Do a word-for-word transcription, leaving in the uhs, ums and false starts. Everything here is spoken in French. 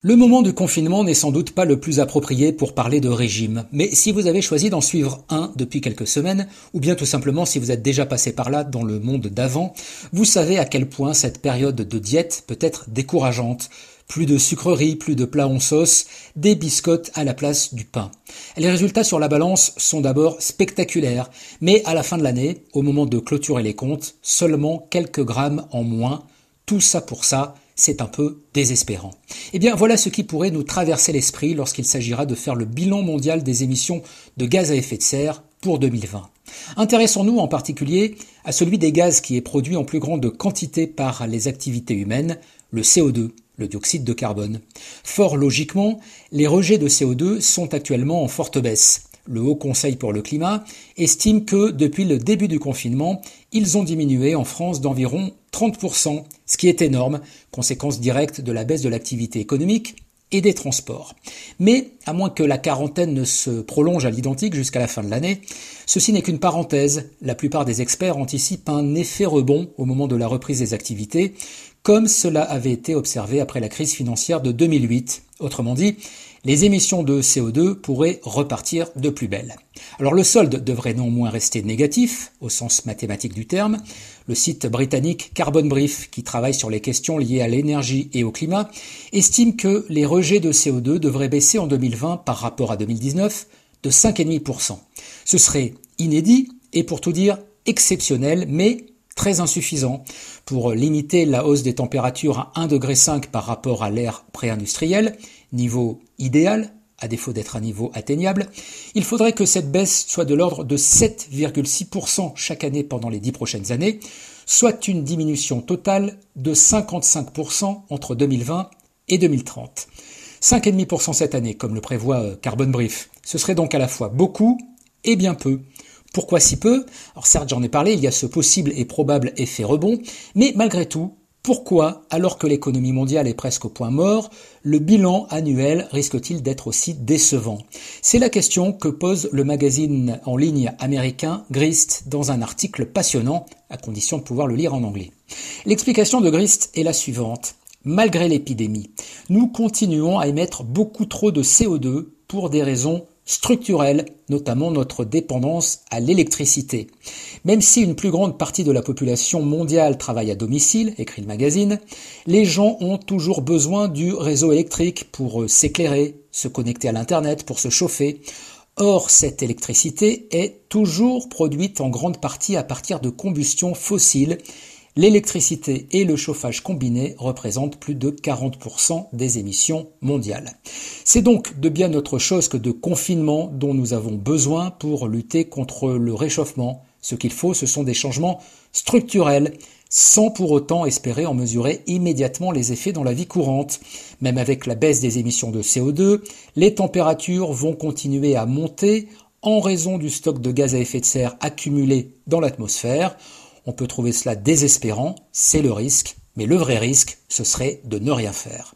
Le moment du confinement n'est sans doute pas le plus approprié pour parler de régime, mais si vous avez choisi d'en suivre un depuis quelques semaines, ou bien tout simplement si vous êtes déjà passé par là dans le monde d'avant, vous savez à quel point cette période de diète peut être décourageante. Plus de sucreries, plus de plats en sauce, des biscottes à la place du pain. Les résultats sur la balance sont d'abord spectaculaires, mais à la fin de l'année, au moment de clôturer les comptes, seulement quelques grammes en moins. Tout ça pour ça, c'est un peu désespérant. Eh bien, voilà ce qui pourrait nous traverser l'esprit lorsqu'il s'agira de faire le bilan mondial des émissions de gaz à effet de serre pour deux mille vingt. Intéressons-nous en particulier à celui des gaz qui est produit en plus grande quantité par les activités humaines, le C O deux, le dioxyde de carbone. Fort logiquement, les rejets de C O deux sont actuellement en forte baisse. Le Haut Conseil pour le climat estime que depuis le début du confinement, ils ont diminué en France d'environ trente pour cent, ce qui est énorme, conséquence directe de la baisse de l'activité économique et des transports. Mais, à moins que la quarantaine ne se prolonge à l'identique jusqu'à la fin de l'année, ceci n'est qu'une parenthèse. La plupart des experts anticipent un effet rebond au moment de la reprise des activités, comme cela avait été observé après la crise financière de deux mille huit. Autrement dit, les émissions de C O deux pourraient repartir de plus belle. Alors le solde devrait néanmoins rester négatif, au sens mathématique du terme. Le site britannique Carbon Brief, qui travaille sur les questions liées à l'énergie et au climat, estime que les rejets de C O deux devraient baisser en deux mille vingt par rapport à deux mille dix-neuf de cinq virgule cinq pour cent. Ce serait inédit et pour tout dire exceptionnel, mais très insuffisant pour limiter la hausse des températures à un degré cinq par rapport à l'ère pré-industrielle, niveau idéal, à défaut d'être un niveau atteignable. Il faudrait que cette baisse soit de l'ordre de sept virgule six pour cent chaque année pendant les dix prochaines années, soit une diminution totale de cinquante-cinq pour cent entre deux mille vingt et deux mille trente. cinq virgule cinq pour cent cette année, comme le prévoit Carbon Brief. Ce serait donc à la fois beaucoup et bien peu. Pourquoi si peu? Alors certes, j'en ai parlé, il y a ce possible et probable effet rebond, mais malgré tout, pourquoi, alors que l'économie mondiale est presque au point mort, le bilan annuel risque-t-il d'être aussi décevant? C'est la question que pose le magazine en ligne américain Grist dans un article passionnant, à condition de pouvoir le lire en anglais. L'explication de Grist est la suivante. Malgré l'épidémie, nous continuons à émettre beaucoup trop de C O deux pour des raisons structurelle, notamment notre dépendance à l'électricité. Même si une plus grande partie de la population mondiale travaille à domicile, écrit le magazine, les gens ont toujours besoin du réseau électrique pour s'éclairer, se connecter à l'internet, pour se chauffer. Or, cette électricité est toujours produite en grande partie à partir de combustions fossiles. L'électricité et le chauffage combinés représentent plus de quarante pour cent des émissions mondiales. C'est donc de bien autre chose que de confinement dont nous avons besoin pour lutter contre le réchauffement. Ce qu'il faut, ce sont des changements structurels, sans pour autant espérer en mesurer immédiatement les effets dans la vie courante. Même avec la baisse des émissions de C O deux, les températures vont continuer à monter en raison du stock de gaz à effet de serre accumulé dans l'atmosphère. On peut trouver cela désespérant, c'est le risque, mais le vrai risque, ce serait de ne rien faire.